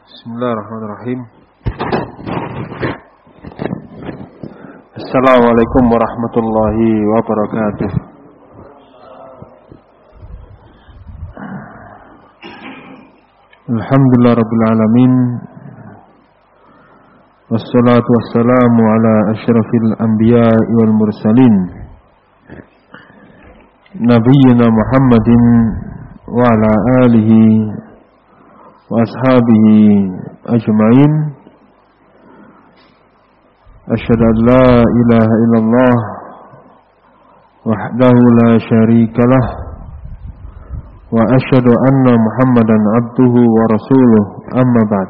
Bismillahirrahmanirrahim. Assalamualaikum warahmatullahi wabarakatuh. Alhamdulillah rabbil alamin. Wassalatu wassalamu ala asyrafil anbiya'i wal mursalin, nabiyyina Muhammadin wa ala alihi wa ashabihi ajma'in. Asyhadu an la ilaha illallah wahdahu la syarikalah wa asyhadu anna Muhammadan abduhu wa rasuluh, amma ba'd.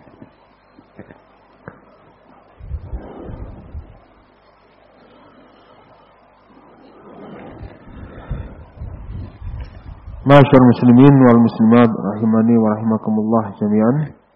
Ma'asyar muslimin wal muslimat rahimani wa rahimakumullah jami'an.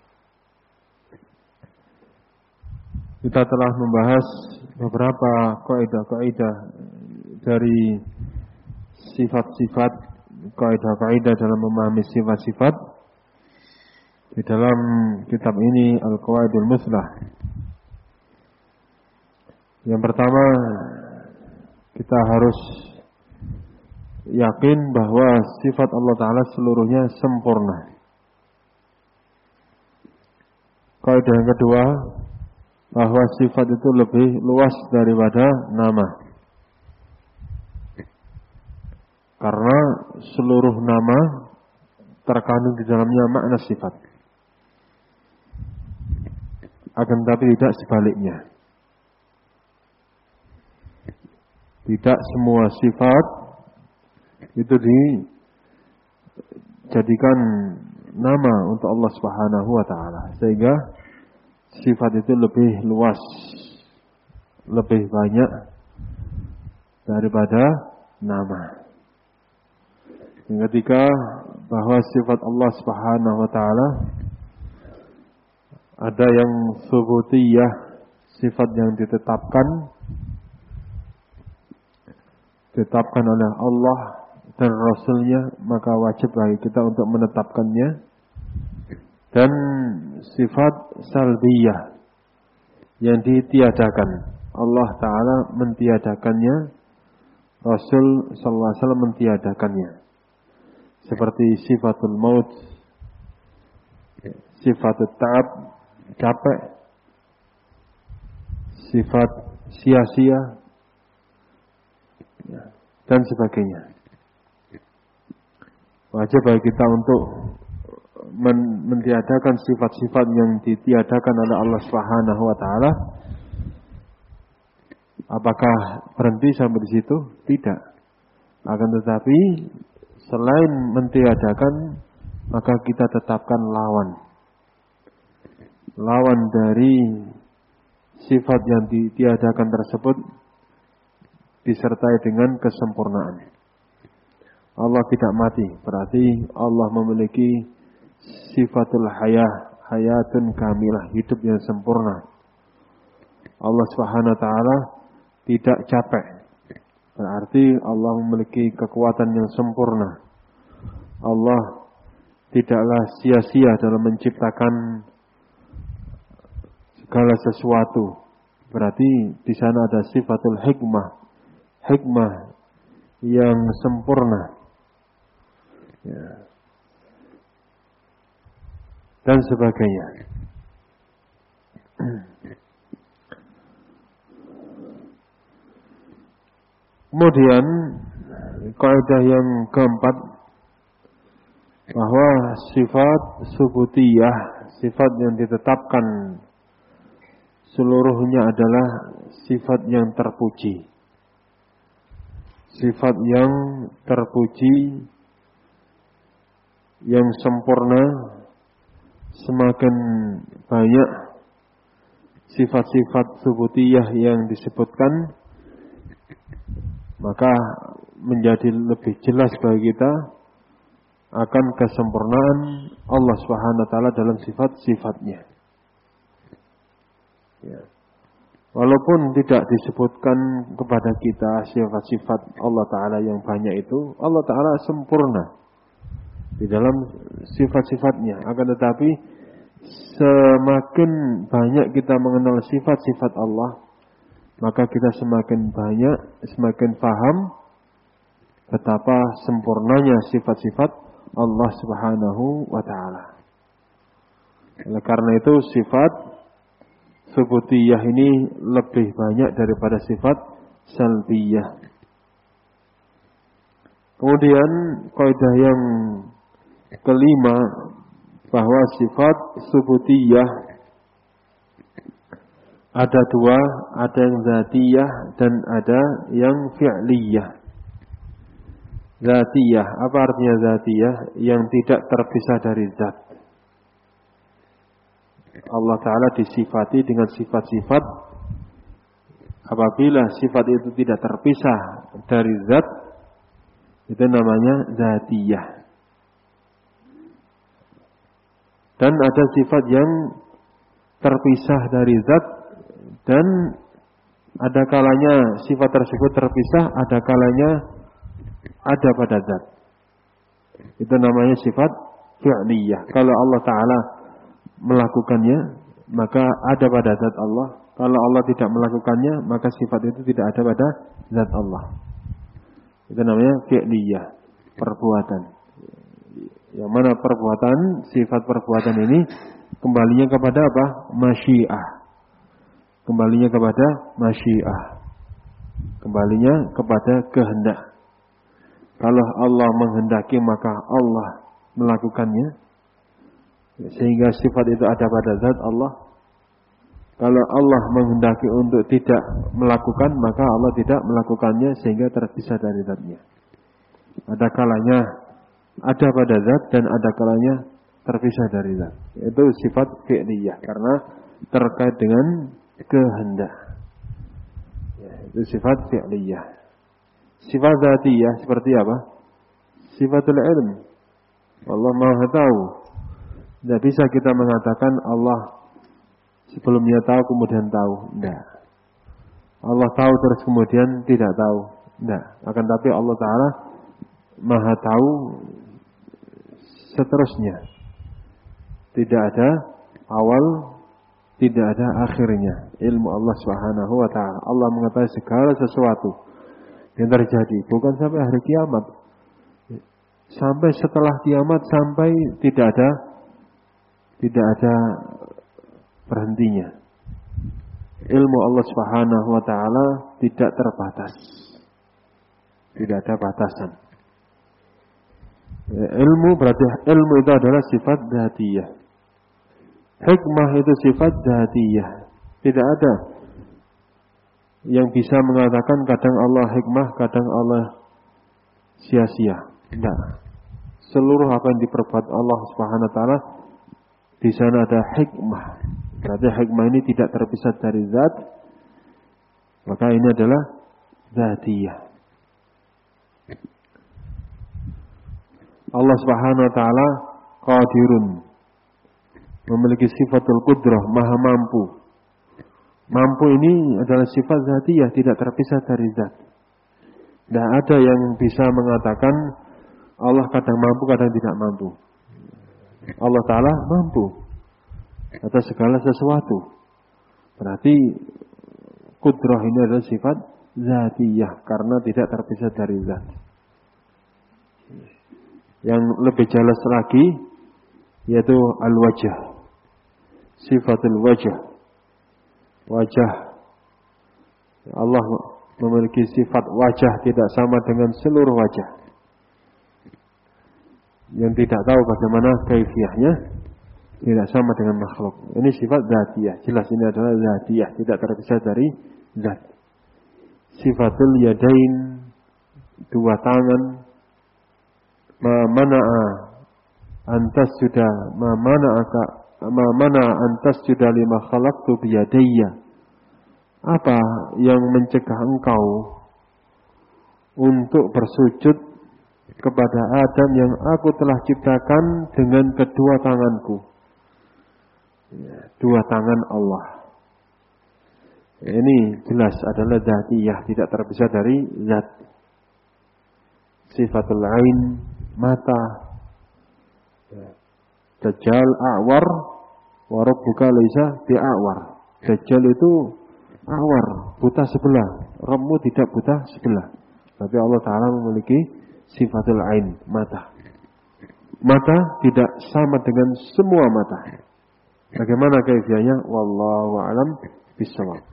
Kita telah membahas beberapa kaidah-kaidah dari sifat-sifat, kaidah-kaidah dalam memahami sifat-sifat di dalam kitab ini Al-Qawaidul Muslah. Yang pertama, kita harus yakin bahwa sifat Allah Ta'ala seluruhnya sempurna. Kaidah yang kedua, bahwa sifat itu lebih luas daripada nama. Karena seluruh nama terkandung di dalamnya makna sifat. Akan tetapi tidak sebaliknya. Tidak semua sifat itu dijadikan nama untuk Allah Subhanahu wa Ta'ala, sehingga sifat itu lebih luas, lebih banyak daripada nama. Yang ketiga, bahwa sifat Allah Subhanahu wa Ta'ala ada yang subutiyah, sifat yang ditetapkan oleh Allah dan Rasulnya, maka wajib bagi kita untuk menetapkannya. Dan sifat salbiyah yang ditiadakan, Allah Ta'ala mentiadakannya, Rasul sallallahu alaihi wasallam mentiadakannya, seperti sifatul maut, sifatul ta'ab, capek, sifat sia-sia, dan sebagainya. Wajib bagi kita untuk mentiadakan sifat-sifat yang ditiadakan oleh Allah Subhanahu wa Ta'ala. Apakah berhenti sampai di situ? Tidak. Akan tetapi selain mentiadakan, maka kita tetapkan lawan dari sifat yang ditiadakan tersebut, disertai dengan kesempurnaan. Allah tidak mati, berarti Allah memiliki sifatul hayatun kamilah, hidup yang sempurna. Allah Subhanahu wa Ta'ala tidak capek, berarti Allah memiliki kekuatan yang sempurna. Allah tidaklah sia-sia dalam menciptakan segala sesuatu, berarti di sana ada sifatul hikmah yang sempurna, ya, dan sebagainya. Kemudian kaidah yang keempat, bahwa sifat subutiyah, sifat yang ditetapkan seluruhnya adalah sifat yang terpuji. Sifat yang terpuji, yang sempurna. Semakin banyak sifat-sifat subutiyah yang disebutkan, maka menjadi lebih jelas bagi kita akan kesempurnaan Allah Subhanahu wa Ta'ala dalam sifat-sifatnya. Ya. Walaupun tidak disebutkan kepada kita sifat-sifat Allah Ta'ala yang banyak itu, Allah Ta'ala sempurna di dalam sifat-sifatnya. Akan tetapi Semakin banyak kita mengenal sifat-sifat Allah, maka kita semakin paham betapa sempurnanya sifat-sifat Allah Subhanahu wa Ta'ala. Oleh karena itu sifat subutiyah ini lebih banyak daripada sifat salbiyah. Kemudian kaidah yang kelima, bahwa sifat subutiyah ada dua, ada yang zatiyah dan ada yang fi'liyah. Zatiyah, apa artinya zatiyah? Yang tidak terpisah dari zat. Allah Ta'ala disifati dengan sifat-sifat, apabila sifat itu tidak terpisah dari zat, itu namanya zatiyah. Dan ada sifat yang terpisah dari zat, dan ada kalanya sifat tersebut terpisah, ada kalanya ada pada zat. Itu namanya sifat fi'liyah. Kalau Allah Ta'ala melakukannya, maka ada pada zat Allah. Kalau Allah tidak melakukannya, maka sifat itu tidak ada pada zat Allah. Itu namanya fi'liyah, perbuatan. Yang mana perbuatan, sifat perbuatan ini kembalinya kepada apa? Masyiah. Kembalinya kepada masyiah. Kembalinya kepada kehendak. Kalau Allah menghendaki, maka Allah melakukannya, sehingga sifat itu ada pada zat Allah. Kalau Allah menghendaki untuk tidak melakukan, maka Allah tidak melakukannya, sehingga terpisah dari zatnya. Ada kalanya ada pada zat dan ada kalanya terpisah dari zat. Itu sifat fi'liyah, karena terkait dengan kehendak. Itu sifat fi'liyah. Sifat zatiyah seperti apa? Sifatul ilm. Allah Maha tahu. Tidak bisa kita mengatakan Allah sebelumnya tahu kemudian tahu. Tidak. Allah tahu terus kemudian tidak tahu. Tidak. Akan tapi Allah Ta'ala Maha tahu seterusnya. Tidak ada awal, tidak ada akhirnya. Ilmu Allah Subhanahu wa Ta'ala. Allah mengetahui segala sesuatu yang terjadi, bukan sampai hari kiamat, sampai setelah kiamat, sampai tidak ada berhentinya. Ilmu Allah Subhanahu wa Ta'ala tidak terbatas, tidak ada batasan. Ilmu berarti ilmu itu adalah sifat dzatiyah. Hikmah itu sifat dzatiyah. Tidak ada yang bisa mengatakan kadang Allah hikmah, kadang Allah sia-sia. Tidak. Seluruh apa yang diperbuat Allah Subhanahu wa Ta'ala, di sana ada hikmah. Berarti hikmah ini tidak terpisah dari zat. Maka ini adalah dzatiyah. Allah Subhanahu wa Ta'ala qadirun, memiliki sifatul qudrah, maha mampu. Mampu ini adalah sifat zatiyah, tidak terpisah dari zat. Tidak ada yang bisa mengatakan Allah kadang mampu, kadang tidak mampu. Allah Ta'ala mampu atas segala sesuatu. Berarti qudrah ini adalah sifat zatiyah, karena tidak terpisah dari zat. Yang lebih jelas lagi yaitu al-wajh, sifatul wajh. Wajah Allah memiliki sifat wajah, tidak sama dengan seluruh wajah. Yang tidak tahu bagaimana kaifiyahnya, tidak sama dengan makhluk. Ini sifat zatiyah. Jelas ini adalah zatiyah, tidak terpisah dari zat. Sifatul yadain, dua tangan. Ma mana'a antas sudah, ma mana antas sudah lima khalaqtu biyadayya. Apa yang mencegah engkau untuk bersujud kepada Adam yang aku telah ciptakan dengan kedua tanganku? Dua tangan Allah. Ini jelas adalah dzatiyah, tidak terpisah dari zat. Sifatul ain, mata. Dajjal a'war, Wa rabbuka laisa bi'awar. Dajjal itu awar, buta sebelah. Rabbmu tidak buta sebelah. Tapi Allah Ta'ala memiliki sifatul ain, mata. Mata tidak sama dengan semua mata. Bagaimana kaifiahnya? Wallahu a'lam bishawab.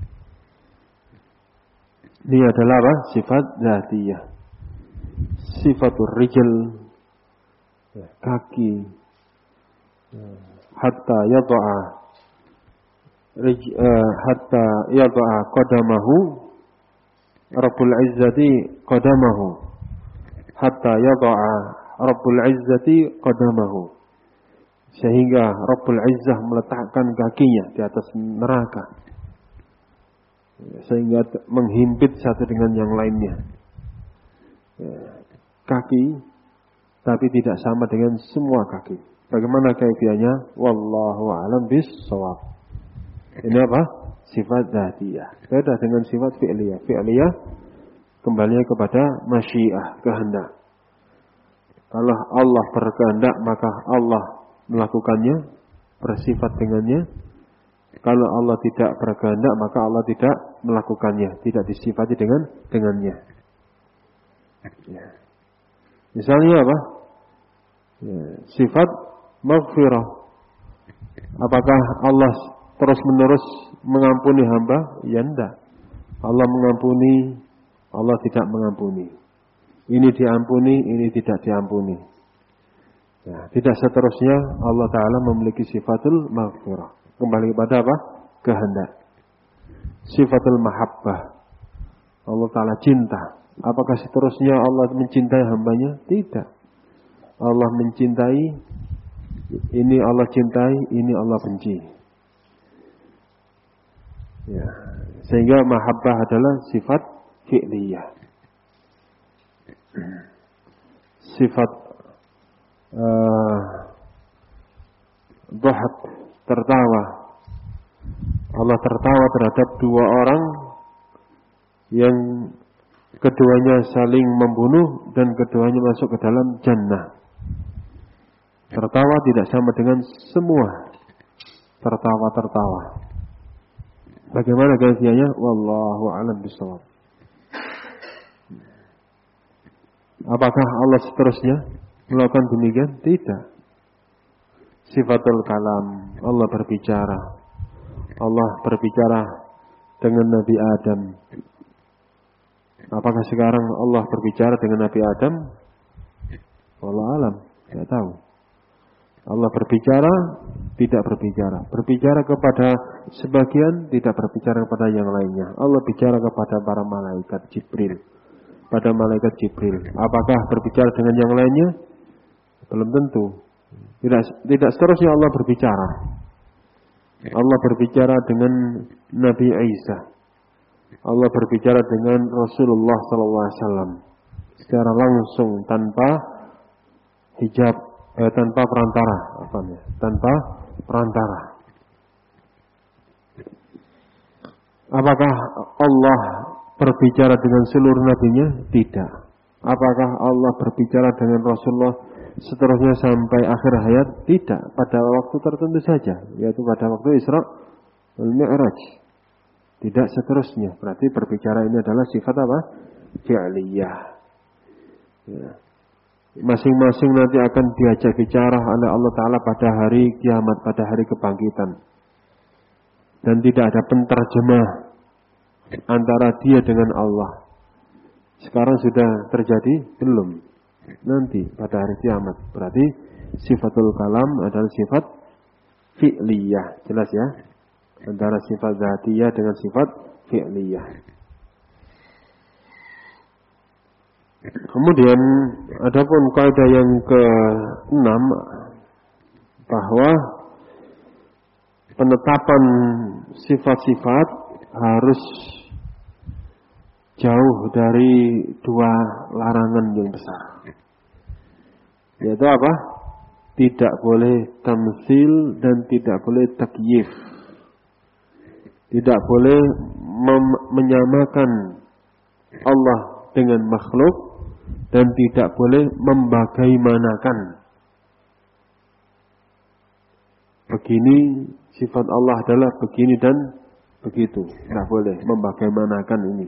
Ini adalah apa? Sifat dzatiyah. Sifatul rijal, kaki, hatta yada'a qadamahu Rabbul Izzati qadamahu hatta yada'a Rabbul Izzati qadamahu, sehingga Rabbul Izzah meletakkan kakinya di atas neraka, sehingga menghimpit satu dengan yang lainnya. Kaki, tapi tidak sama dengan semua kaki. Bagaimana kaifiahnya? Wallahu a'lam bishawab. Ini apa? Sifat dzatiyah. Beda dengan sifat fi'liyah. Fi'liyah kembali kepada masyiah, kehendak. Kalau Allah berkehendak, maka Allah melakukannya, bersifat dengannya. Kalau Allah tidak berkehendak, maka Allah tidak melakukannya, tidak disifati dengannya. Ya. Misalnya apa? Ya. Sifat maghfirah. Apakah Allah terus-menerus mengampuni hamba? Ya enggak. Allah mengampuni, Allah tidak mengampuni. Ini diampuni, ini tidak diampuni. Ya, tidak seterusnya Allah Ta'ala memiliki sifatul maghfirah. Kembali kepada apa? Kehendak. Sifatul mahabbah. Allah Ta'ala cinta. Apakah seterusnya Allah mencintai hambanya? Tidak. Allah mencintai, ini Allah cintai, ini Allah benci. Ya. Sehingga mahabbah adalah sifat fi'liyah. Sifat dhahak, tertawa. Allah tertawa terhadap dua orang yang keduanya saling membunuh dan keduanya masuk ke dalam jannah. Tertawa tidak sama dengan semua tertawa. Bagaimana kaifiahnya? Wallahu a'lam bishawab. Apakah Allah seterusnya melakukan demikian? Tidak. Sifatul kalam, Allah berbicara. Allah berbicara dengan Nabi Adam. Apakah sekarang Allah berbicara dengan Nabi Adam? Wallahu a'lam, tidak tahu. Allah berbicara, tidak berbicara. Berbicara kepada sebagian, tidak berbicara kepada yang lainnya. Allah bicara kepada para malaikat Jibril. Pada malaikat Jibril. Apakah berbicara dengan yang lainnya? Belum tentu. Tidak seterusnya Allah berbicara. Allah berbicara dengan Nabi Isa. Allah berbicara dengan Rasulullah SAW secara langsung, tanpa hijab, tanpa perantara, tanpa perantara. Apakah Allah berbicara dengan seluruh nabinya? Tidak. Apakah Allah berbicara dengan Rasulullah seterusnya sampai akhir hayat? Tidak. Pada waktu tertentu saja, yaitu pada waktu Isra wal Mi'raj. Tidak seterusnya. Berarti berbicara ini adalah sifat apa? Fi'liyah. Ya. Masing-masing nanti akan diajak bicara oleh Allah Ta'ala pada hari kiamat, pada hari kebangkitan. Dan tidak ada penterjemah antara dia dengan Allah. Sekarang sudah terjadi? Belum. Nanti pada hari kiamat. Berarti sifatul kalam adalah sifat fi'liyah. Jelas ya? Antara sifat dzatiyah dengan sifat fi'liyah. Kemudian adapun kaidah yang ke-6, bahwa penetapan sifat-sifat harus jauh dari dua larangan yang besar. Yaitu apa? Tidak boleh tamtsil dan tidak boleh takyif. Tidak boleh menyamakan Allah dengan makhluk, dan tidak boleh membagaimanakan begini, sifat Allah adalah begini dan begitu. Tidak boleh membagaimanakan ini.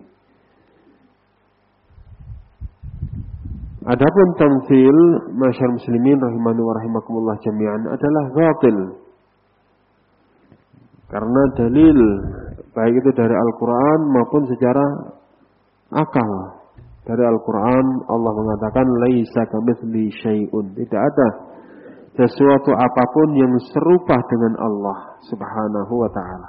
Adapun tamtsil, masyarakat muslimin rahimani wa rahimakumullah jami'an, adalah batil. Karena dalil baik itu dari Al-Quran maupun secara akal. Dari Al-Quran Allah mengatakan laisa kamitsli syai'un. Tidak ada sesuatu apapun yang serupa dengan Allah Subhanahu wa ta'ala.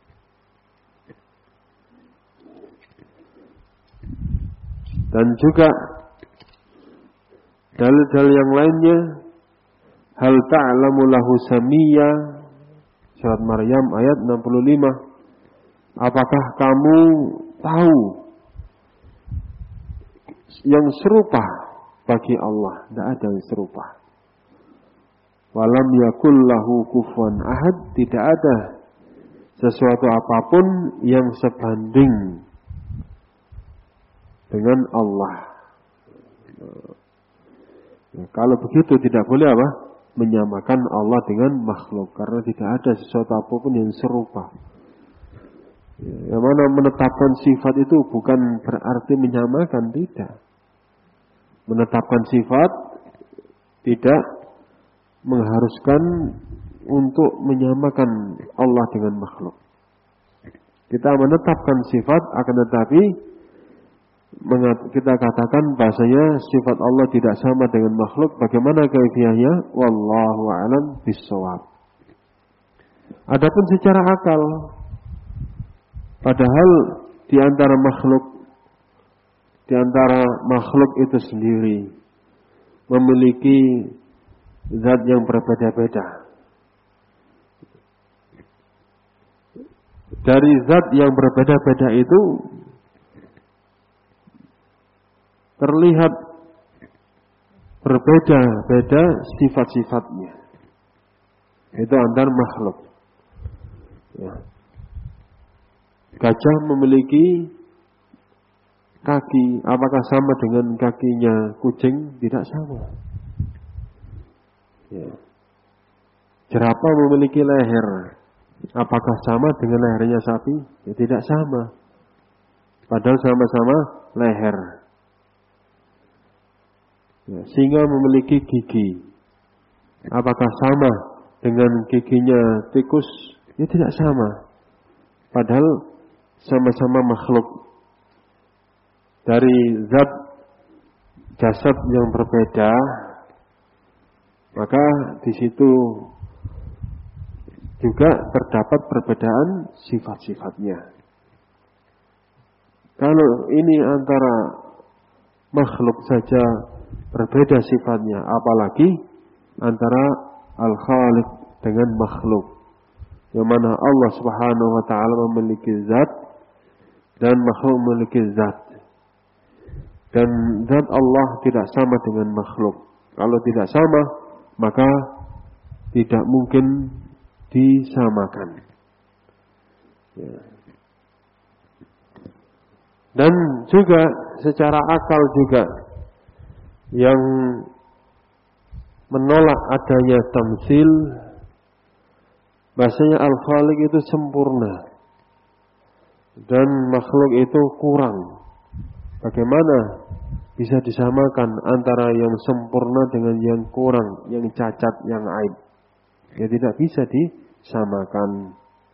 Dan juga dalil-dalil yang lainnya, hal ta'lamu lahu samiyya, surat Maryam ayat 65. Apakah kamu tahu yang serupa bagi Allah? Tidak ada yang serupa. Walam yakul lahu kufuwan ahad, tidak ada sesuatu apapun yang sebanding dengan Allah. Kalau begitu tidak boleh apa? Menyamakan Allah dengan makhluk, karena tidak ada sesuatu apapun yang serupa. Yang mana menetapkan sifat itu bukan berarti menyamakan, tidak. Menetapkan sifat tidak mengharuskan untuk menyamakan Allah dengan makhluk. Kita menetapkan sifat, akan tetapi kita katakan bahasanya sifat Allah tidak sama dengan makhluk. Bagaimana kaifiyahnya? Wallahu a'lam bissawab. Adapun secara akal, padahal di antara makhluk itu sendiri memiliki zat yang berbeda-beda. Dari zat yang berbeda-beda itu terlihat berbeda-beda sifat-sifatnya. Itu antar makhluk. Ya. Gajah memiliki kaki, apakah sama dengan kakinya kucing? Tidak sama. Ya. Jerapah memiliki leher, apakah sama dengan lehernya sapi? Ya, tidak sama. Padahal sama-sama leher. Ya, singa memiliki gigi, apakah sama dengan giginya tikus? Ya, tidak sama. Padahal sama-sama makhluk dari zat jasad yang berbeda, maka di situ juga terdapat perbedaan sifat-sifatnya. Kalau ini antara makhluk saja berbeda sifatnya, apalagi antara al-khaliq dengan makhluk, yang mana Allah Subhanahu wa ta'ala memiliki zat dan makhluk memiliki zat, dan zat Allah tidak sama dengan makhluk. Kalau tidak sama, maka tidak mungkin disamakan. Ya. Dan juga secara akal juga yang menolak adanya tamtsil, bahasanya al-khaliq itu sempurna dan makhluk itu kurang. Bagaimana bisa disamakan antara yang sempurna dengan yang kurang, yang cacat, yang aib? Ya, tidak bisa disamakan.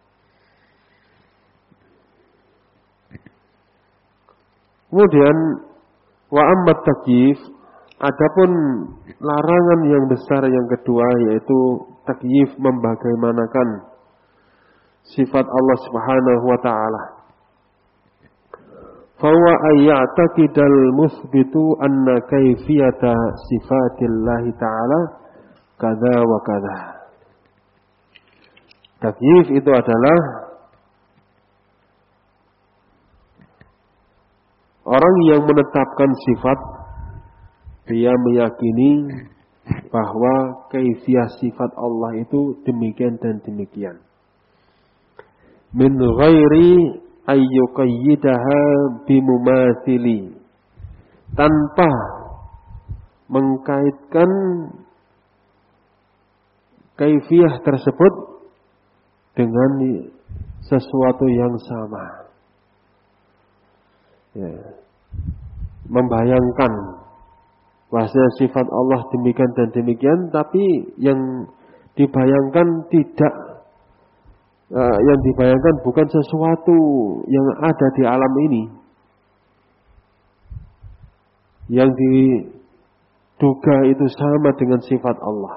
Kemudian wa ammat takyif, adapun larangan yang besar yang kedua, yaitu takyif, membagaimanakan sifat Allah Subhanahu wa ta'ala. Fawa ayya'taqidal musbitu anna kaifiyata sifatillahi ta'ala kada wa kada. Takyif itu adalah orang yang menetapkan sifat, dia meyakini bahwa kaifiyah sifat Allah itu demikian dan demikian. Min ghairi ayyuqayyidaha bimumathili, tanpa mengkaitkan kaifiyah tersebut dengan sesuatu yang sama. Ya. Membayangkan bahwa sifat Allah demikian dan demikian, tapi yang dibayangkan tidak, yang dibayangkan bukan sesuatu yang ada di alam ini. Yang diduga itu sama dengan sifat Allah.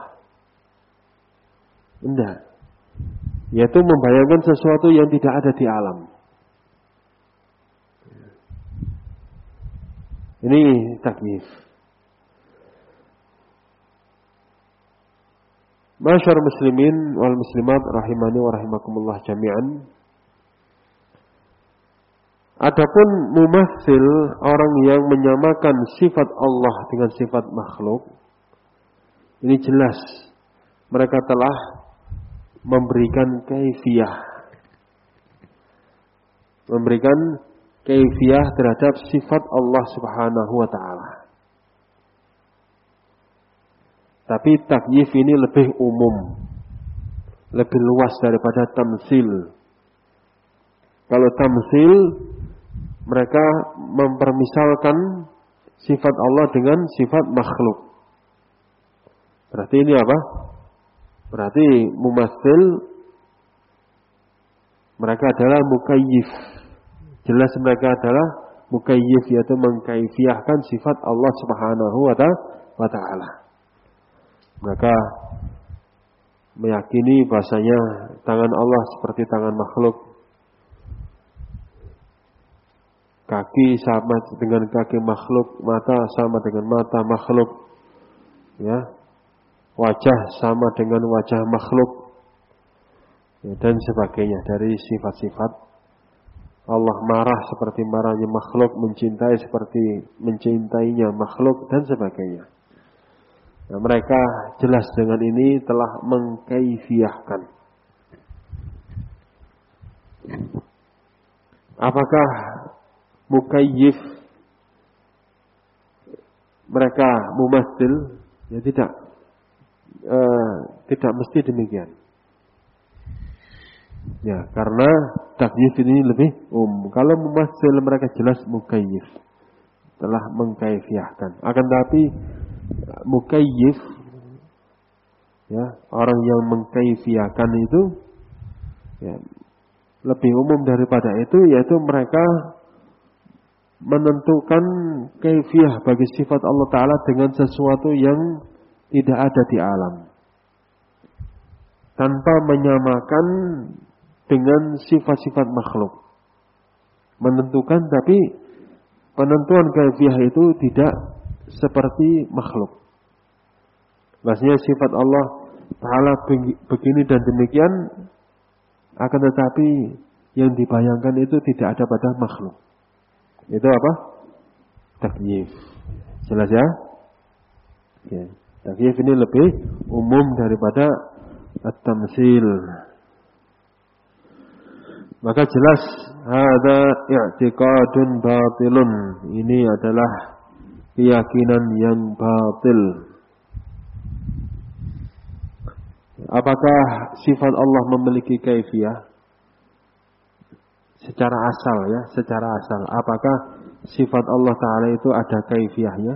Enggak. Yaitu membayangkan sesuatu yang tidak ada di alam. Ini takyif. Masyar muslimin wal muslimat rahimani wa rahimakumullah jami'an. Adapun mumatsil, orang yang menyamakan sifat Allah dengan sifat makhluk, ini jelas mereka telah memberikan kaifiyah. Memberikan kaifiyah terhadap sifat Allah Subhanahu wa ta'ala. Tapi takyif ini lebih umum, lebih luas daripada tamsil. Kalau tamsil, mereka mempermisalkan sifat Allah dengan sifat makhluk. Berarti ini apa? Berarti mumatsil, mereka adalah mukayyif. Jelas mereka adalah mukayyif, yaitu mengkaifiyahkan sifat Allah Subhanahu wa ta'ala. Mereka meyakini bahasanya tangan Allah seperti tangan makhluk. Kaki sama dengan kaki makhluk, mata sama dengan mata makhluk, ya, wajah sama dengan wajah makhluk, ya, dan sebagainya dari sifat-sifat Allah. Marah seperti marahnya makhluk, mencintai seperti mencintainya makhluk, dan sebagainya. Nah, mereka jelas dengan ini telah mengkaifiyahkan. Apakah mukayyif mereka mumatsil? Ya tidak. Tidak mesti demikian. Ya, karena takyif ini lebih Kalau mumatsil mereka jelas mukayyif, telah mengkaifiyahkan. Akan tapi mukayyif, ya, orang yang mengkaifiyahkan itu, ya, lebih umum daripada itu, yaitu mereka menentukan kaifiyah bagi sifat Allah Ta'ala dengan sesuatu yang tidak ada di alam, tanpa menyamakan dengan sifat-sifat makhluk. Menentukan, tapi penentuan kaifiyah itu tidak seperti makhluk. Maksudnya sifat Allah Ta'ala begini dan demikian, akan tetapi yang dibayangkan itu tidak ada pada makhluk. Itu apa? Takyif. Jelas ya? Oke. Takyif ini lebih umum daripada at-tamsil. Maka jelas ada i'tiqadun batilun. Ini adalah keyakinan yang batil. Apakah sifat Allah memiliki kaifiyah? Secara asal, ya, secara asal. Apakah sifat Allah Ta'ala itu ada kaifiyahnya?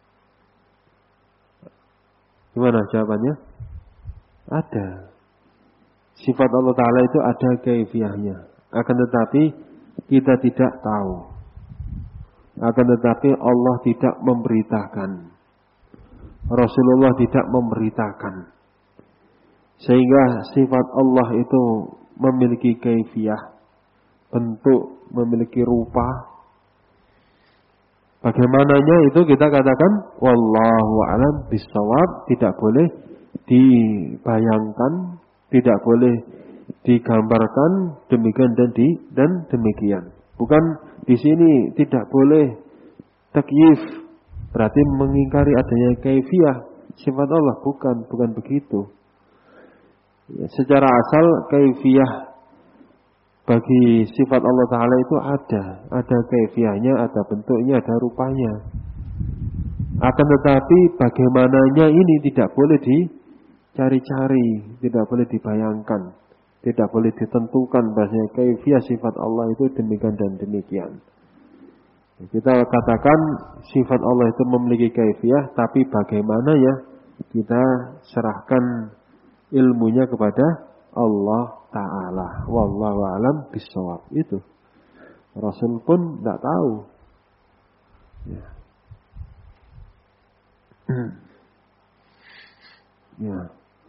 Gimana jawabannya? Ada. Sifat Allah Ta'ala itu ada kaifiyahnya. Akan tetapi kita tidak tahu. Akan tetapi Allah tidak memberitakan. Rasulullah tidak memberitakan. Sehingga sifat Allah itu memiliki kaifiyah, bentuk, memiliki rupa. Bagaimananya itu kita katakan wallahu a'lam bishawab, tidak boleh dibayangkan, tidak boleh digambarkan demikian dan demikian. Bukan di sini tidak boleh takyif, berarti mengingkari adanya kaifiyah sifat Allah, bukan begitu. Ya, secara asal kaifiyah bagi sifat Allah Ta'ala itu ada kaifiyahnya, ada bentuknya, ada rupanya. Akan tetapi bagaimananya ini tidak boleh dicari-cari, tidak boleh dibayangkan. Tidak boleh ditentukan bahasanya kaifiyah sifat Allah itu demikian dan demikian. Kita katakan sifat Allah itu memiliki kaifiyah, tapi bagaimana ya? Kita serahkan ilmunya kepada Allah Ta'ala. Wallahu a'lam bishawab. Itu. Rasul pun tidak tahu. Ya. Ya.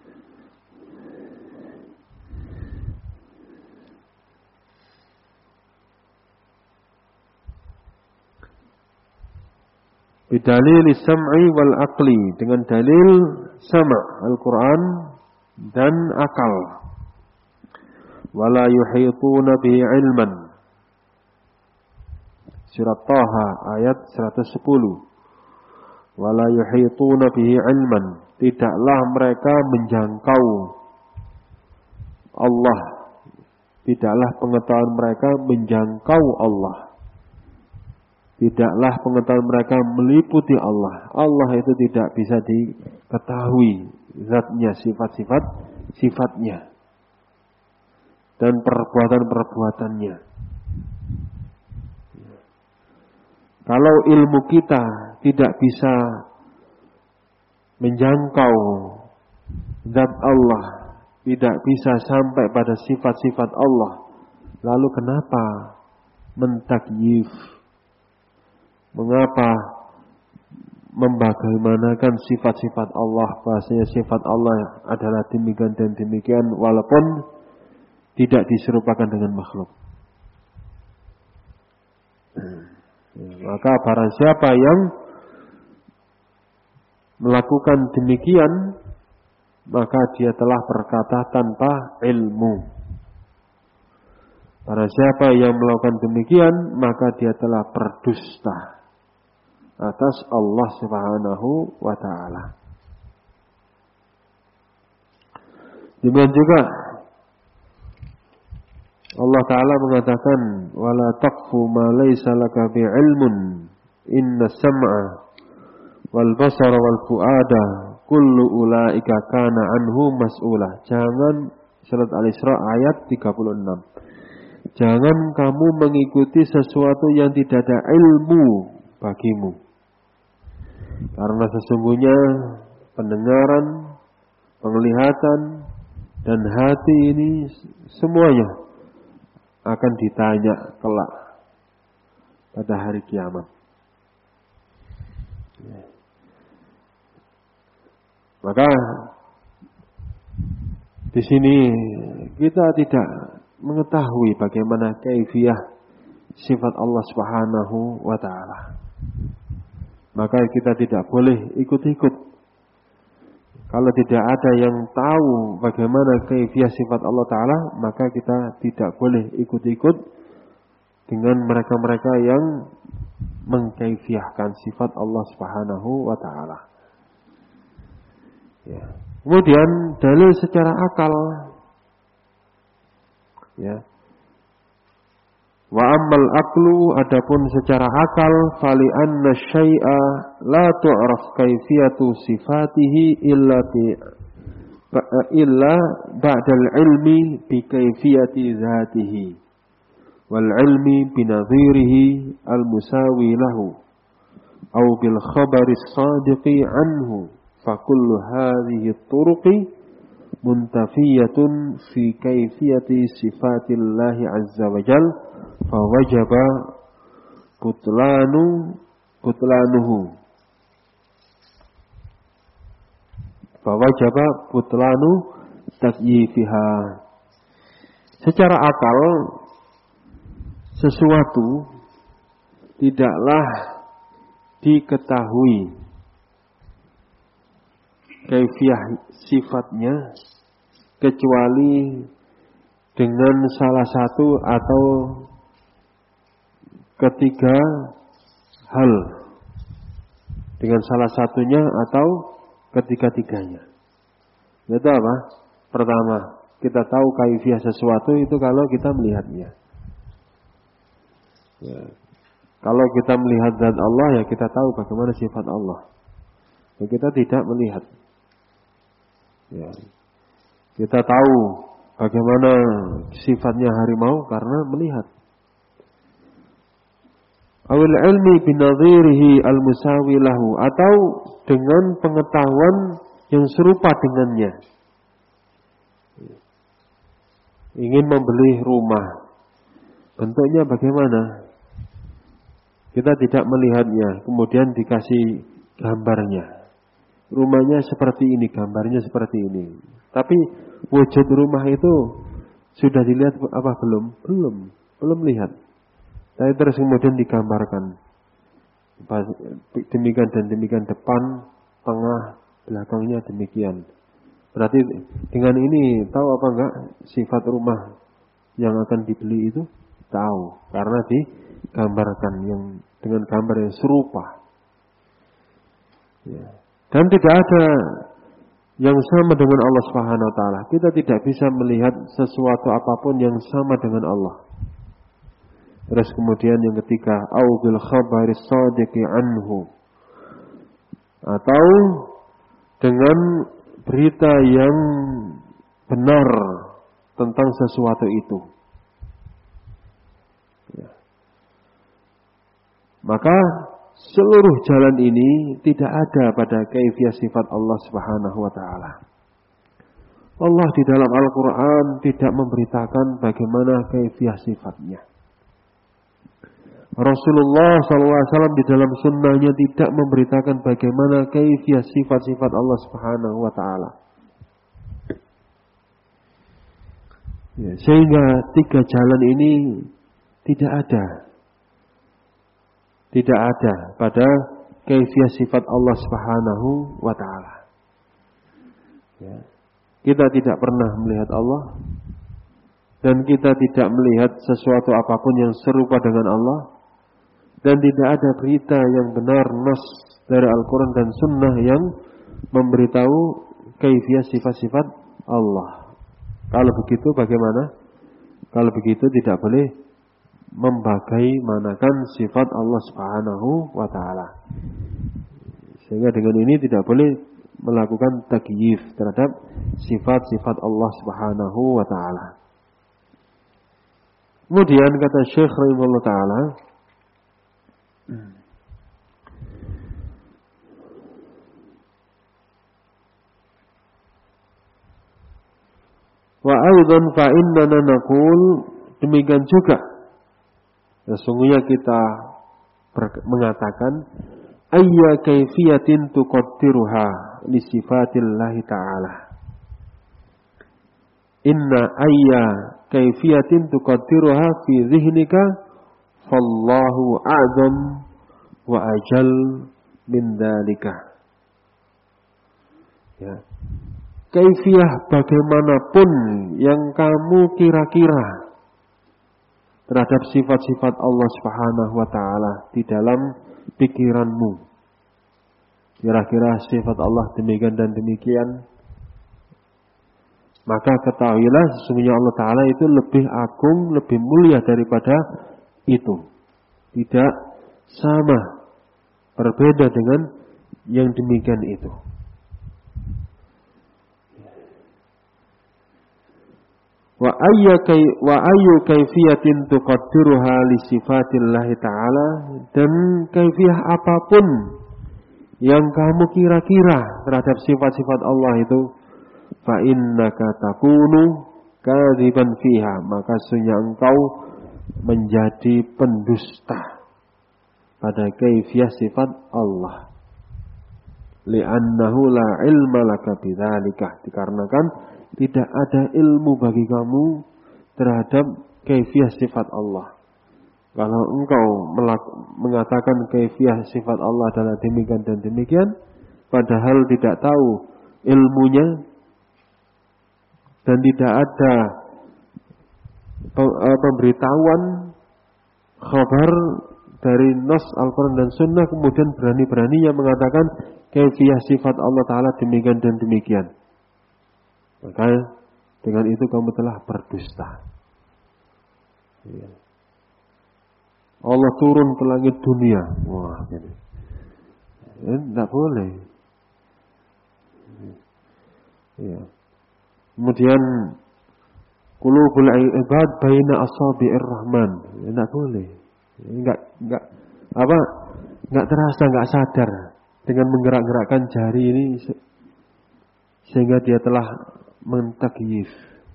Bidalil sam'i wal aqli, dengan dalil sama' Al-Quran dan akal. Wala yuhituna bihi ilman. Surat Taha ayat 110. Wala yuhituna bihi ilman. Tidaklah mereka menjangkau Allah. Tidaklah pengetahuan mereka menjangkau Allah. Tidaklah pengetahuan mereka meliputi Allah. Allah itu tidak bisa diketahui zatnya, sifat-sifat sifatnya dan perbuatan-perbuatannya. Kalau ilmu kita tidak bisa menjangkau zat Allah, tidak bisa sampai pada sifat-sifat Allah, lalu kenapa mentakyif? Mengapa membagaimanakan sifat-sifat Allah? Bahasanya sifat Allah adalah demikian dan demikian, walaupun tidak diserupakan dengan makhluk. Maka barang siapa yang melakukan demikian, maka dia telah berkata tanpa ilmu. Barang siapa yang melakukan demikian, maka dia telah berdusta atas Allah Subhanahu wa ta'ala. Demikian juga Allah Ta'ala mengatakan, wala taqfu ma laysa laka bi'ilmun inna sam'a wal basara wal fu'ada kullu ulaika kana anhu mas'ula. Jangan, surat Al-Isra ayat 36. Jangan kamu mengikuti sesuatu yang tidak ada ilmu bagimu. Karena sesungguhnya pendengaran, penglihatan, dan hati ini semuanya akan ditanya kelak pada hari kiamat. Maka di sini kita tidak mengetahui bagaimana kaifiyah sifat Allah Subhanahu wa ta'ala. Maka kita tidak boleh ikut-ikut. Kalau tidak ada yang tahu bagaimana kaifiyah sifat Allah Ta'ala, maka kita tidak boleh ikut-ikut dengan mereka-mereka yang mengkaifiyahkan sifat Allah Subhanahu wa ta'ala. Ya. Kemudian dalil secara akal. Ya. Wa ammal aqlu, adapun secara akal, fali anna syai'a la tu'raf kaifiyatu sifatihi illa ba'dal ilmi bi kaifiyati dzatihi wal ilmi bi nadhirihi al musawi lahu aw bil khabari as-sadiqi anhu fa kullu hadhihi at-turuqi muntafiyatun fi kaifiyati sifatillahi azza wa jalla fawajaba butlanu takyifiha. Secara akal, sesuatu tidaklah diketahui kaifiyah sifatnya kecuali dengan salah satu atau ketiga hal, dengan salah satunya atau ketiga-tiganya. Itu apa? Pertama, kita tahu kaifiyah sesuatu itu kalau kita melihatnya. Ya. Kalau kita melihat zat Allah, ya kita tahu bagaimana sifat Allah. Ya, kita tidak melihat. Ya. Kita tahu Bagaimana sifatnya harimau? Karena melihat. Awil ilmi binadhirihi al-musawi lahu, atau dengan pengetahuan yang serupa dengannya. Ingin membeli rumah. Bentuknya bagaimana? Kita tidak melihatnya, kemudian dikasih gambarnya. Rumahnya seperti ini, gambarnya seperti ini. Tapi wujud rumah itu sudah dilihat apa belum? Belum lihat. Tapi terus kemudian digambarkan. Demikian dan demikian, depan, tengah, belakangnya demikian. Berarti dengan ini tahu apa enggak sifat rumah yang akan dibeli itu? Tahu, karena digambarkan yang dengan gambar yang serupa. Ya. Dan tidak ada yang sama dengan Allah Subhanahu wa taala. Kita tidak bisa melihat sesuatu apapun yang sama dengan Allah. Terus kemudian yang ketiga, au bil khabari shadiqi anhu, atau dengan berita yang benar tentang sesuatu itu. Ya. Maka seluruh jalan ini tidak ada pada kaifiyah sifat Allah Subhanahu wa taala. Allah di dalam Al-Qur'an tidak memberitakan bagaimana kaifiyah sifatnya. Rasulullah SAW di dalam sunnahnya tidak memberitakan bagaimana kaifiyah sifat-sifat Allah Subhanahu wa taala. Ya, sehingga tiga jalan ini tidak ada. Tidak ada pada kaifiyah sifat Allah Subhanahu wa taala. Ya. Kita tidak pernah melihat Allah dan kita tidak melihat sesuatu apapun yang serupa dengan Allah. Dan tidak ada berita yang benar nas dari Al-Quran dan Sunnah yang memberitahu kaifiyah sifat-sifat Allah. Kalau begitu bagaimana? Kalau begitu tidak boleh membagaimanakan sifat Allah Subhanahu wa taala. Sehingga dengan ini tidak boleh melakukan takyif terhadap sifat-sifat Allah Subhanahu wa taala. Kemudian kata Syekh rahimahullah taala, wa aidan fa innana naqul, demikian juga sesungguhnya kita mengatakan ayya kaifiyatin tuqaddiruha li sifatillahi ta'ala. Inna ayya kaifiyatin tuqaddiruha fi dhihnika fallahu a'zam wa ajal min dzalika. Ya. Kaifiyah bagaimanapun yang kamu kira-kira terhadap sifat-sifat Allah Subhanahu wa taala di dalam pikiranmu. Kira-kira sifat Allah demikian dan demikian. Maka ketahuilah sesungguhnya Allah taala itu lebih agung, lebih mulia daripada itu. Tidak sama, berbeda dengan yang demikian itu. Wa ayyu kaifiyatin tuqaddiruha li sifatillahi ta'ala, dan kaifiyah apapun yang kamu kira-kira terhadap sifat-sifat Allah itu, fa innaka takunu kadziban fiha, maka sesungguhnya engkau menjadi pendusta pada kaifiyah sifat Allah. Li'annahu la ilma laka bidzalika, dikarenakan tidak ada ilmu bagi kamu terhadap kaifiyah sifat Allah. Kalau engkau mengatakan kaifiyah sifat Allah adalah demikian dan demikian, padahal tidak tahu ilmunya dan tidak ada pemberitahuan khabar dari nas Al-Quran dan Sunnah, kemudian berani-beraninya mengatakan kaifiyah sifat Allah Ta'ala demikian dan demikian, maka dengan itu kamu telah berdusta. Ya. Allah turun ke langit dunia, wah, gitu. Tidak boleh. Ya. Kemudian qulubul ibad baina asabi'ir rahman. Enggak boleh. Enggak terasa, enggak sadar dengan menggerak-gerakkan jari ini sehingga dia telah mentakyif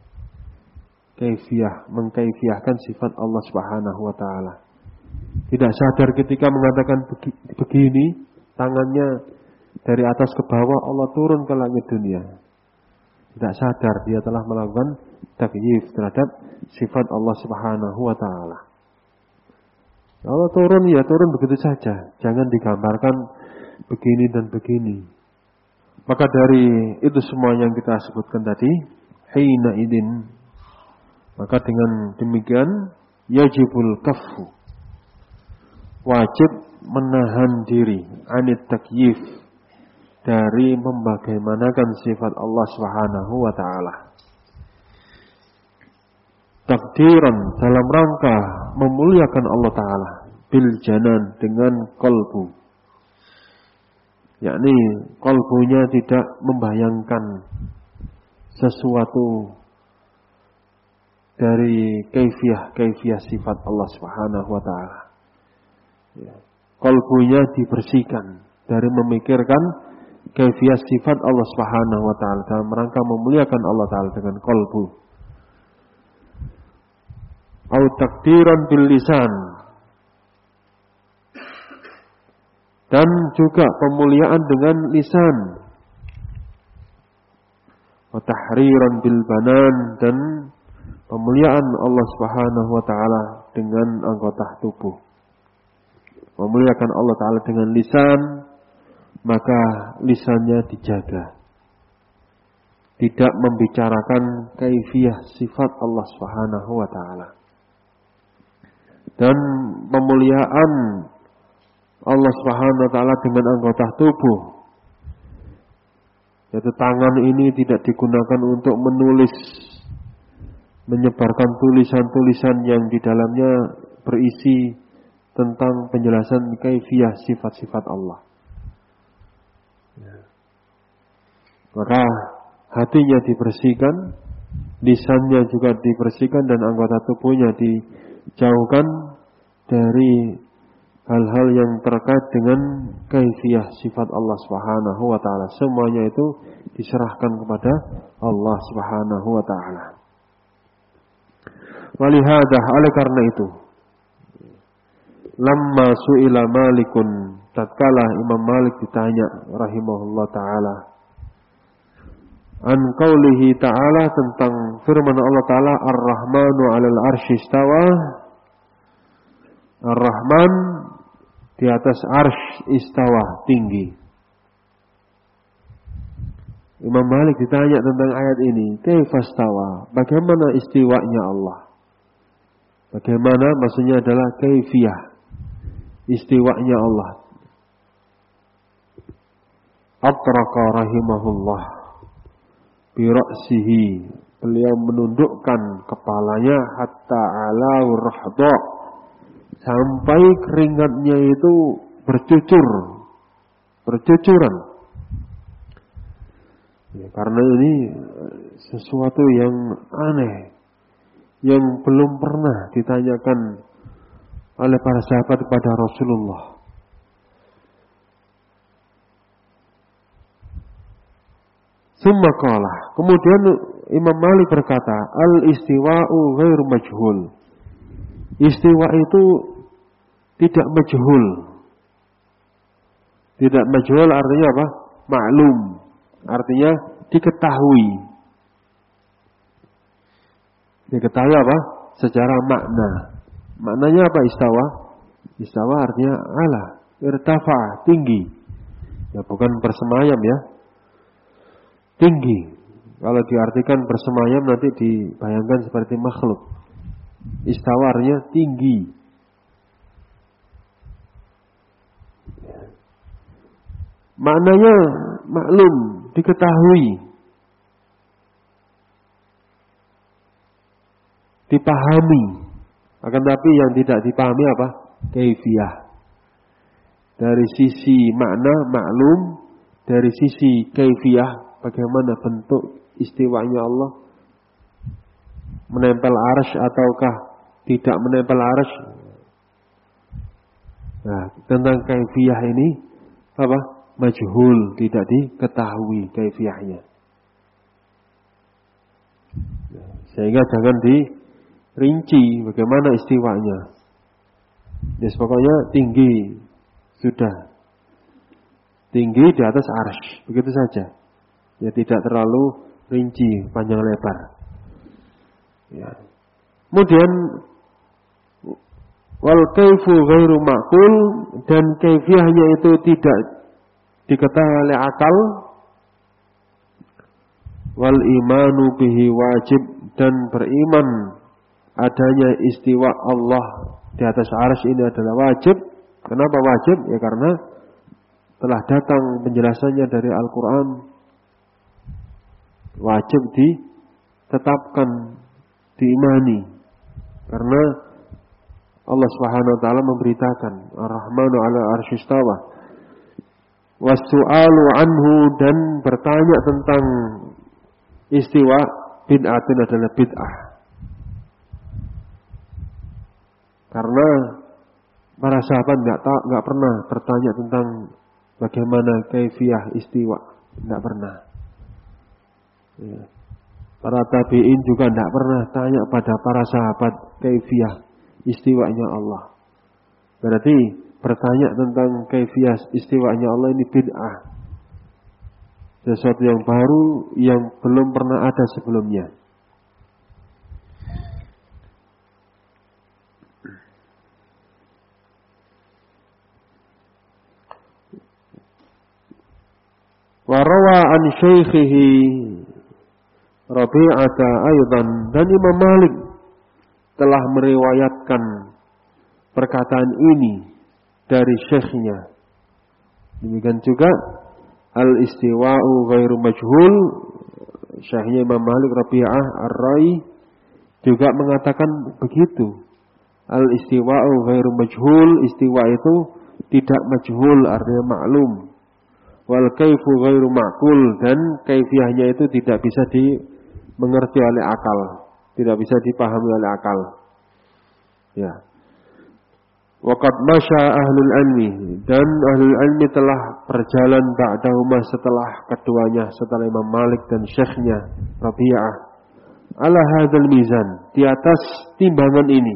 mengkaifiyahkan sifat Allah Subhanahu wa taala. Tidak sadar ketika mengatakan begini, tangannya dari atas ke bawah Allah turun ke langit dunia. Tidak sadar dia telah melakukan takyif terhadap sifat Allah Subhanahu wa taala. Allah turun ya turun begitu saja, jangan digambarkan begini dan begini. Maka dari itu semua yang kita sebutkan tadi, hina idin, maka dengan demikian yajibul kaffu, wajib menahan diri anit takyif, dari membagaimanakan sifat Allah Subhanahu wa taala. Takdiran dalam rangka memuliakan Allah taala, bil janan dengan qalbu. Yakni qalbunya tidak membayangkan sesuatu dari kaifiyah sifat Allah Subhanahu wa taala. Ya. Qalbunya dibersihkan dari memikirkan kaifiyah sifat Allah Subhanahu wa taala dalam rangka memuliakan Allah taala dengan qalbu. Au takdiran bil lisan, dan juga pemuliaan dengan lisan. Wa tahriran bil banan, dan pemuliaan Allah Subhanahu wa taala dengan anggota tubuh. Memuliakan Allah taala dengan lisan, maka lisannya dijaga. Tidak membicarakan kaifiyah sifat Allah Subhanahu wa taala. Dan pemuliaan Allah Subhanahu wa taala dengan anggota tubuh, yaitu tangan ini tidak digunakan untuk menulis, menyebarkan tulisan-tulisan yang di dalamnya berisi tentang penjelasan kaifiyah sifat-sifat Allah. Maka hatinya dibersihkan, lisannya juga dibersihkan, dan anggota tubuhnya dijauhkan dari hal-hal yang terkait dengan kaifiyah sifat Allah Subhanahu wa taala. Semuanya itu diserahkan kepada Allah Subhanahu wa taala. Walihadah, oleh karena itu, lamma su'ila Malikun, tatkala Imam Malik ditanya rahimahullah taala an qaulihi ta'ala, tentang firman Allah taala, Ar-Rahmanu 'alal 'arsy istawa. Ar-Rahman di atas arsy, istawa tinggi. Imam Malik ditanya tentang ayat ini, kaifastawa, bagaimana istiwanya Allah? Bagaimana, maksudnya adalah kaifiyah istiwanya Allah. Atraqa rahimahullah bi ra'sihi, beliau menundukkan kepalanya hatta ala rahda, sampai keringatnya itu bercucuran. Ya, karena ini sesuatu yang aneh, yang belum pernah ditanyakan oleh para sahabat kepada Rasulullah. Summa qala, kemudian Imam Malik berkata, al-istiwa'u ghair majhul. Istiwa itu tidak majhul. Tidak majhul artinya apa? Maklum. Artinya diketahui. Diketahui apa? Secara makna. Maknanya apa istawa? Istawa artinya ala, irtafa, tinggi. Ya, bukan bersemayam ya. Tinggi. Kalau diartikan bersemayam nanti dibayangkan seperti makhluk. Istawarnya tinggi. Maknanya maklum, diketahui, dipahami. Akan tapi yang tidak dipahami apa? Kaifiyah. Dari sisi makna maklum, dari sisi kaifiyah, bagaimana bentuk istiwanya Allah, menempel arsy ataukah tidak menempel arsy. Nah, tentang kaifiyah ini apa? Majhul, tidak diketahui kaifiyahnya. Sehingga jangan dirinci bagaimana istiwanya. Yes, pokoknya tinggi, sudah tinggi di atas arsy, begitu saja. Ya, tidak terlalu rinci panjang lebar. Ya. Kemudian wal kaifu ghairu ma'qul, dan kaifiyahnya itu tidak diketahui oleh akal. Wal imanu bihi wajib, dan beriman adanya istiwa Allah di atas arsy ini adalah wajib. Kenapa wajib? Ya karena telah datang penjelasannya dari Al-Quran. Wajib ditetapkan, diimani, karena Allah Subhanahu wa taala memberitakan Ar-Rahmanu 'ala arsy istawa. Was-su'alu anhu, dan bertanya tentang istiwa bid'atun adalah bid'ah. Karena para sahabat enggak pernah bertanya tentang bagaimana kaifiyah istiwa, enggak pernah. Ya. Para tabi'in juga enggak pernah tanya pada para sahabat kaifiyah istiwanya Allah. Berarti bertanya tentang kaifiyah istiwanya Allah ini bid'ah. Sesuatu yang baru yang belum pernah ada sebelumnya. Wa rawa an syaikhihi Rabi'ata aidan, dan Imam Malik telah meriwayatkan perkataan ini dari syekhnya. Demikian juga al-istiwa'u ghairu majhul, syekhnya Imam Malik Rabi'ah Ar-Rai juga mengatakan begitu. Al-istiwa'u ghairu majhul, istiwa itu tidak majhul, artinya maklum. Wal kaifu ghairu ma'qul, dan kaifiyahnya itu tidak bisa dimengerti oleh akal, tidak bisa dipahami oleh akal. Ya. Waqad masya ahlul ilmi, dan ahlul ilmi telah berjalan ba'dahuma, setelah keduanya, setelah Imam Malik dan syekhnya Rabi'ah, ala hadzal mizan, di atas timbangan ini.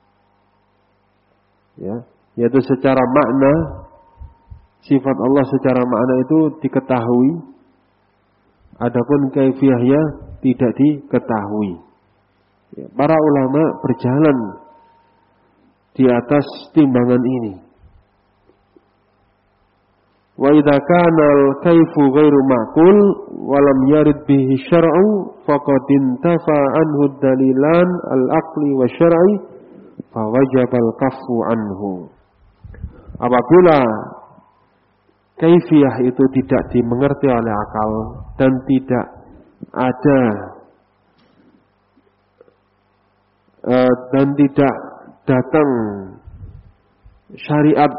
Ya, yaitu secara makna sifat Allah secara makna itu diketahui, adapun kaifiyahnya tidak diketahui. Ya, para ulama berjalan di atas timbangan ini. Wa idza kana al-kaifu ghairu ma'qul wa lam yarid bihi syar'u faqad intafa anhu dalilan al-aqli wa syar'i fa wajaba al-kaffu anhu. Apabila kaifiyah itu tidak dimengerti oleh akal dan tidak ada dan tidak datang syariat,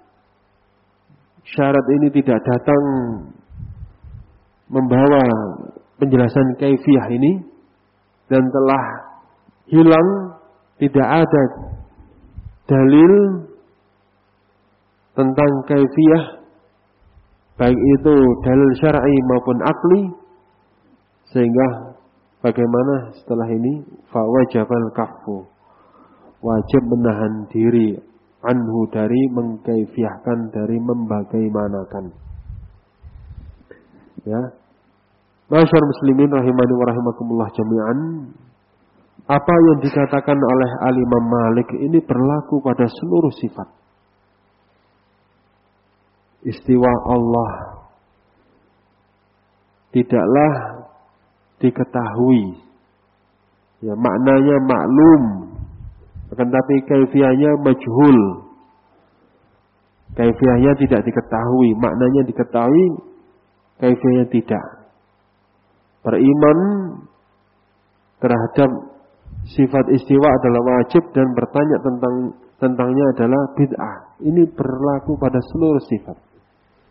syarat ini tidak datang membawa penjelasan kaifiyah ini, dan telah hilang, tidak ada dalil tentang kaifiyah, baik itu dalil syar'i maupun akli, sehingga bagaimana setelah ini? Fa wajabal kaffu, wajib menahan diri, anhu dari mengkaifiyahkan, dari membagaimanakan. Ya, masyar muslimin rahimani wa rahimakumullah jami'an, apa yang dikatakan oleh Al-Imam Malik ini berlaku pada seluruh sifat. Istiwa Allah tidaklah diketahui, ya maknanya maklum, akan tapi kaifiyahnya majhul. Kaifiyahnya tidak diketahui, maknanya diketahui, kaifiyahnya tidak. Beriman terhadap sifat istiwa adalah wajib, dan bertanya tentangnya adalah bid'ah. Ini berlaku pada seluruh sifat.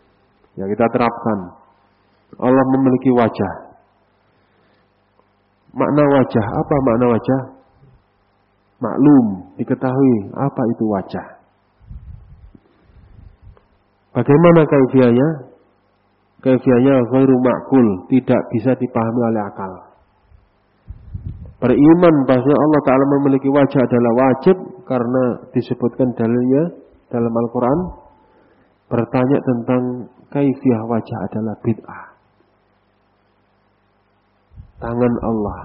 Ya, kita terapkan. Allah memiliki wajah. makna wajah. Apa makna wajah? Maklum, diketahui apa itu wajah. Bagaimana kaifiyahnya? Kaifiyahnya ghairu ma'qul, tidak bisa dipahami oleh akal. Beriman bahwa Allah Ta'ala memiliki wajah adalah wajib karena disebutkan dalilnya dalam Al-Quran. Bertanya tentang kaifiyah wajah adalah bid'ah. Tangan Allah.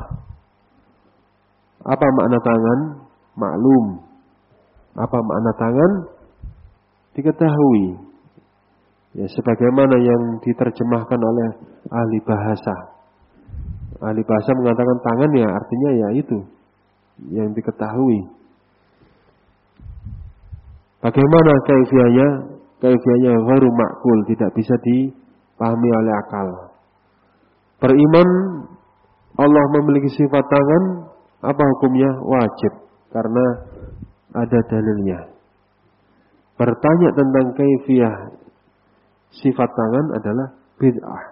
Apa makna tangan? Maklum. Apa makna tangan? Diketahui. Ya, sebagaimana yang diterjemahkan oleh ahli bahasa. Ahli bahasa mengatakan tangan ya artinya ya itu yang diketahui. Bagaimana kaifiyahnya? Kaifiyahnya ghairu ma'qul, tidak bisa dipahami oleh akal. Beriman Allah memiliki sifat tangan, apa hukumnya? Wajib, karena ada dalilnya. Bertanya tentang kaifiyah sifat tangan adalah bid'ah.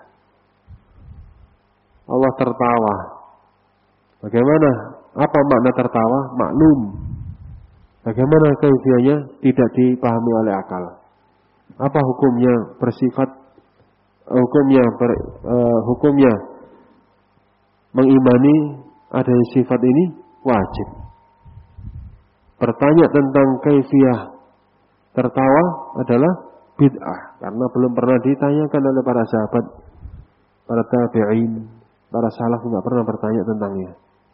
Allah tertawa. Bagaimana? Apa makna tertawa? Maklum. Bagaimana kaifiyahnya? Tidak dipahami oleh akal. Apa hukumnya bersifat? Hukumnya mengimani adanya sifat ini wajib. Bertanya tentang kaifiyah tertawa adalah bid'ah, karena belum pernah ditanyakan oleh para sahabat, para tabi'in, para salaf tidak pernah bertanya tentangnya.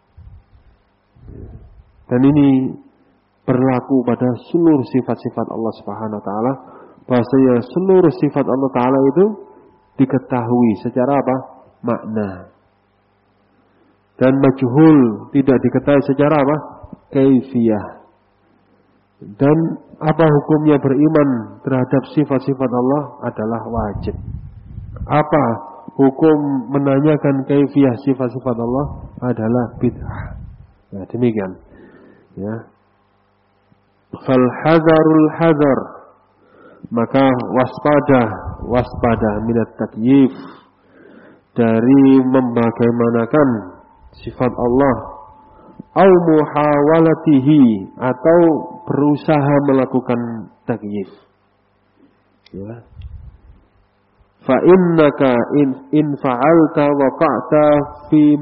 Dan ini berlaku pada seluruh sifat-sifat Allah Subhanahu wa taala, bahwasanya seluruh sifat Allah taala itu diketahui secara apa? Makna. Dan majhul tidak diketahui secara apa? Kaifiyah. Dan apa hukumnya beriman terhadap sifat-sifat Allah adalah wajib. Apa hukum menanyakan kaifiyah sifat-sifat Allah adalah bid'ah. Ya, demikian. Ya. Fal hadarul hadar. Maka waspada minat takyif, dari membagaimanakan sifat Allah, au muhawalatihi, atau berusaha melakukan takyif. Ya. Fa innaka in fa'alta waqa'ta fi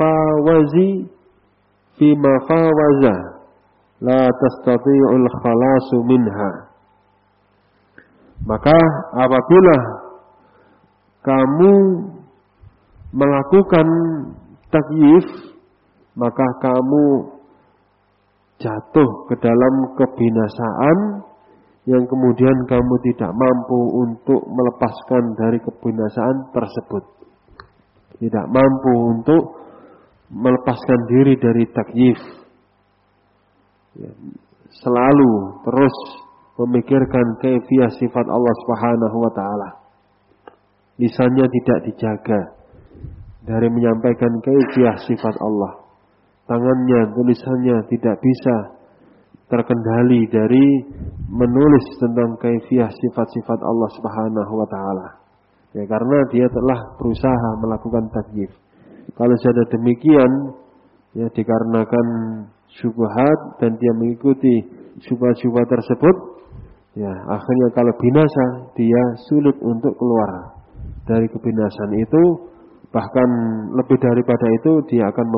mafawaza la tastati'ul khalasu minha. Maka apabila kamu melakukan takyif, maka kamu jatuh ke dalam kebinasaan yang kemudian kamu tidak mampu untuk melepaskan dari kebinasaan tersebut. Tidak mampu untuk melepaskan diri dari takyif. Ya, selalu terus memikirkan kaifiyah sifat Allah Subhanahu wa taala. Lisannya tidak dijaga dari menyampaikan kaifiyah sifat Allah. Tangannya, tulisannya tidak bisa terkendali dari menulis tentang kaifiyah sifat-sifat Allah Subhanahu wa taala. Ya, karena dia telah berusaha melakukan takyif. Kalau sudah demikian, ya dikarenakan syubhat dan dia mengikuti syubhat-syubhat tersebut, ya akhirnya kalau binasa dia sulit untuk keluar dari kebinasaan itu. Bahkan lebih daripada itu dia akan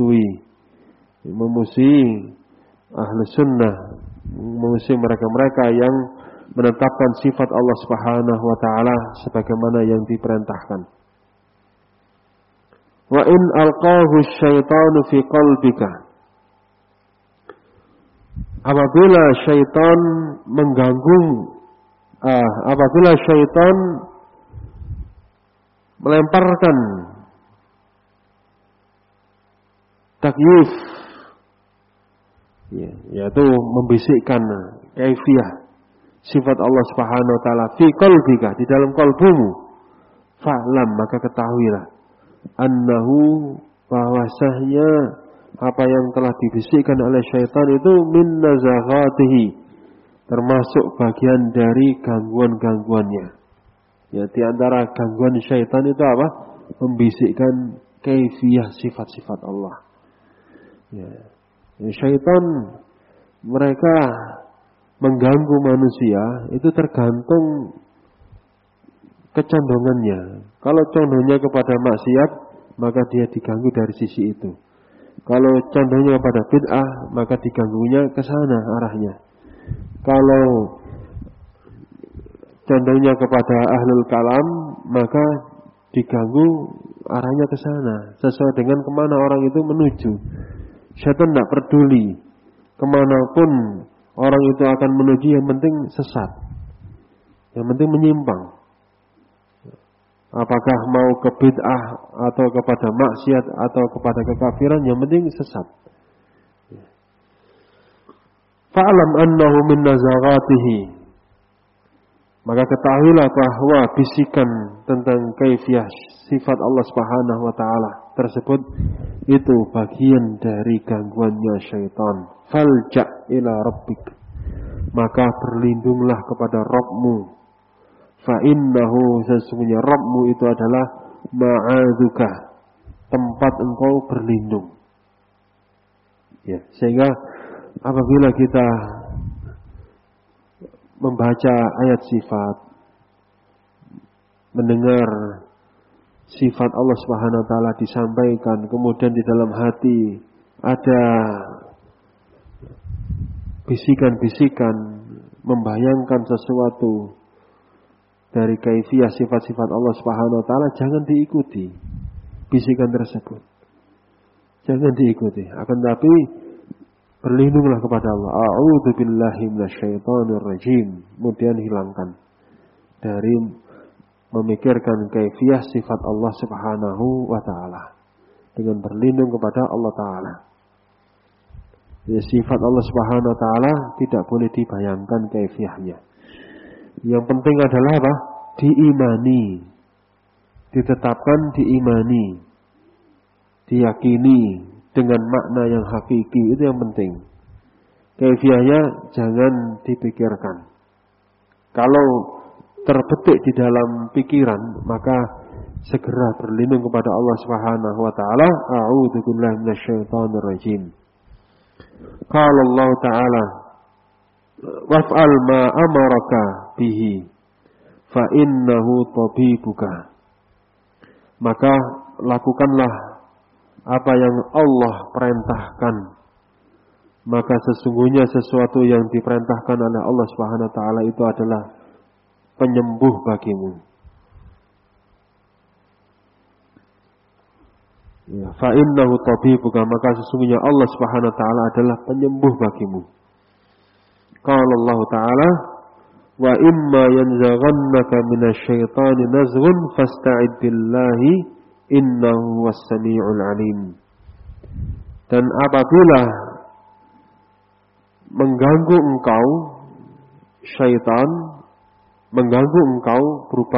memusuhi ahli sunnah, memusuhi mereka-mereka yang menetapkan sifat Allah Subhanahu wa taala sebagaimana yang diperintahkan. Wa in alqahu syaitanu fi qalbika, apabila syaitan mengganggu, apabila syaitan melemparkan takyif, yaitu membisikkan kaifiyah sifat Allah Subhanahu wa taala fi qalbika, di dalam qalbumu, fa'lam, maka ketahuilah annahu, bahwasanya apa yang telah dibisikkan oleh syaitan itu min nazaghatihi, termasuk bagian dari gangguan-gangguannya. Ya, di antara gangguan syaitan itu apa? Membisikkan kaifiyah sifat-sifat Allah. Ya. Syaitan mereka mengganggu manusia itu tergantung kecondongannya. Kalau condongnya kepada maksiat, maka dia diganggu dari sisi itu. Kalau condongnya kepada bid'ah, maka diganggunya ke sana arahnya. Kalau condongnya kepada ahlul kalam, maka diganggu arahnya ke sana. Sesuai dengan kemana orang itu menuju. Syaitan tidak peduli kemanapun orang itu akan menuju, yang penting sesat, yang penting menyimpang. Apakah mau ke bid'ah atau kepada maksiat atau kepada kekafiran, yang penting sesat. Fa'lam annahu min nazaghatihi. Maka ketahuilah bahwa bisikan tentang kaifiyah sifat Allah Subhanahu wa taala tersebut itu bagian dari gangguannya syaitan. Falja' ila rabbik. Maka berlindunglah kepada Rabbmu. Fa innahu, sesungguhnya Rabbmu itu adalah ma'adzuka, tempat engkau berlindung. Ya, sehingga apabila kita membaca ayat sifat, mendengar sifat Allah Subhanahu wa taala disampaikan, kemudian di dalam hati ada bisikan-bisikan membayangkan sesuatu dari kaifiyah sifat-sifat Allah Subhanahu wa taala, jangan diikuti bisikan tersebut. Jangan diikuti, akan tapi berlindunglah kepada Allah. A'udzu billahi minasyaitonir rajim. Kemudian hilangkan dari memikirkan kaifiyah sifat Allah Subhanahu wa taala dengan berlindung kepada Allah taala. Ya, sifat Allah Subhanahu wa taala tidak boleh dibayangkan kaifiyahnya. Yang penting adalah apa? Diimani. Ditetapkan, diimani. Diyakini dengan makna yang hakiki, itu yang penting. Kaifiyahnya jangan dipikirkan. Kalau terbetik di dalam pikiran, maka segera berlindung kepada Allah Subhanahu wa taala. A'udzu billahi minasyaitonir rajim. Qala Allah taala, waf'al ma amaraka bihi fa innahu tabibuka. Maka lakukanlah apa yang Allah perintahkan, maka sesungguhnya sesuatu yang diperintahkan oleh Allah Subhanahu wa taala itu adalah penyembuh bagimu. Ya, fa innahu tabibuka, maka sesungguhnya Allah Subhanahu wa taala adalah penyembuh bagimu. Qala Allah taala, wa imma yanzaghannaka minasyaitani nazghun fasta'id billahi innahu was-sami'ul 'alim. Dan apabila mengganggu engkau syaitan, mengganggu engkau berupa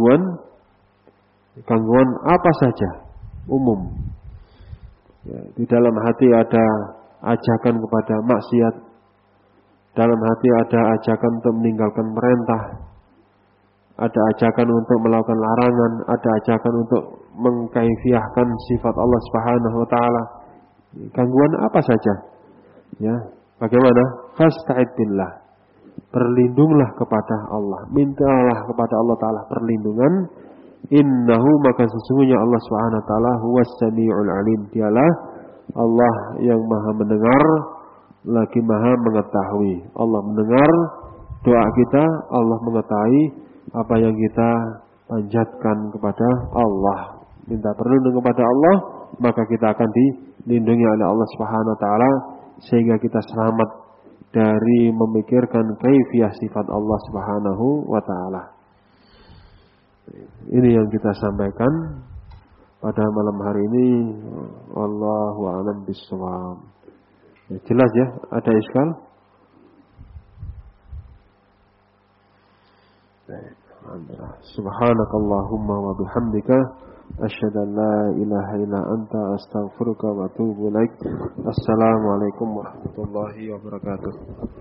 gangguan apa saja, umum. Ya, di dalam hati ada ajakan kepada maksiat, dalam hati ada ajakan untuk meninggalkan perintah, ada ajakan untuk melakukan larangan, ada ajakan untuk mengkaifiyahkan sifat Allah Subhanahu wa taala. Gangguan apa saja? Ya, bagaimana? Fasta'id billah. Berlindunglah kepada Allah. Mintalah kepada Allah taala perlindungan. Innahu, maka sesungguhnya Allah Subhanahu wa taala huwas samiul alim. Dialah Allah yang Maha mendengar lagi Maha mengetahui. Allah mendengar doa kita, Allah mengetahui apa yang kita panjatkan kepada Allah. Minta perlindungan kepada Allah, maka kita akan dilindungi oleh Allah Subhanahu wa taala sehingga kita selamat dari memikirkan kaifiyah sifat Allah Subhanahu wa taala. Ini yang kita sampaikan pada malam hari ini. Wallahu a'lam bishawab. Ya, jelas ya, ada iskal? Subhanakallahumma wa bihamdika asyhadu an la ilaha illa anta astaghfiruka wa atubu ilaik. Assalamualaikum warahmatullahi wabarakatuh.